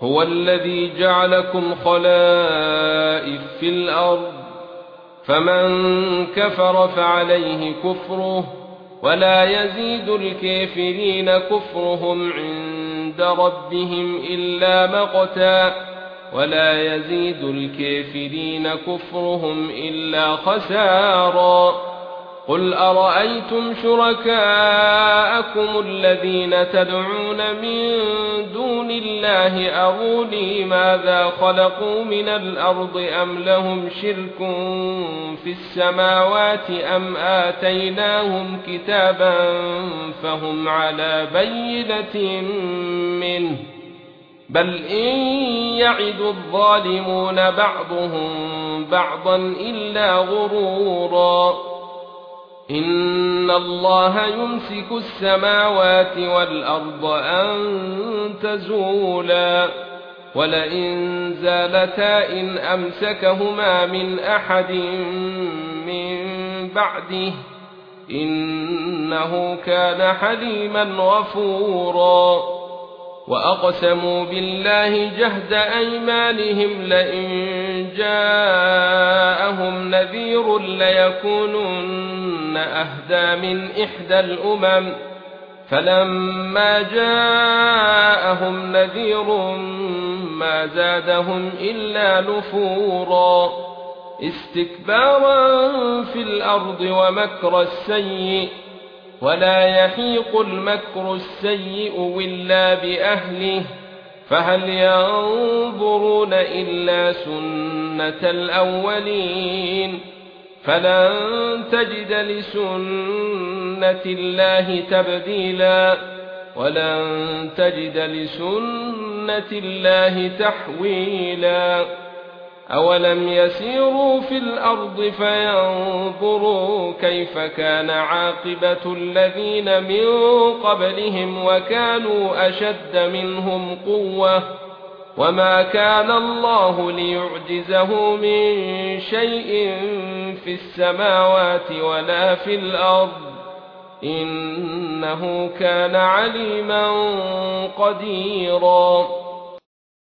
هو الذي جعلكم خلائف في الأرض فمن كفر فعليه كفره ولا يزيد الكافرين كفرهم عند ربهم إلا مقتا ولا يزيد الكافرين كفرهم إلا خسارا قل أرأيتم شركاءكم الذين تدعون من دون الله أروني ماذا خلقوا من الأرض أم لهم شرك في السماوات أم آتيناهم كتابا فهم على بينة منه بل إن يعد الظالمون بعضهم بعضا إلا غرورا إن الله يمسك السماوات والأرض أن تزولا ولئن زالتا إن أمسكهما من أحد من بعده إنه كان حليما غفورا وأقسموا بالله جهد أيمانهم لئن جاءهم نذير ليكونن أهدى من إحدى الأمم فلما جاءهم نذير ما زادهم إلا نفورا استكبارا في الأرض ومكر السيء ولا يحيق المكر السيء إلا بأهله فهل ينظرون إلا سنة الأولين فلن تجد لسنة الله تبديلا ولن تجد لسنة الله تحويلا أولم يسيروا في الأرض فينظروا كيف كان عاقبة الذين من قبلهم وكانوا أشد منهم قوة وما كان الله ليعجزه من شيء في السماوات ولا في الأرض إنه كان عليما قديرا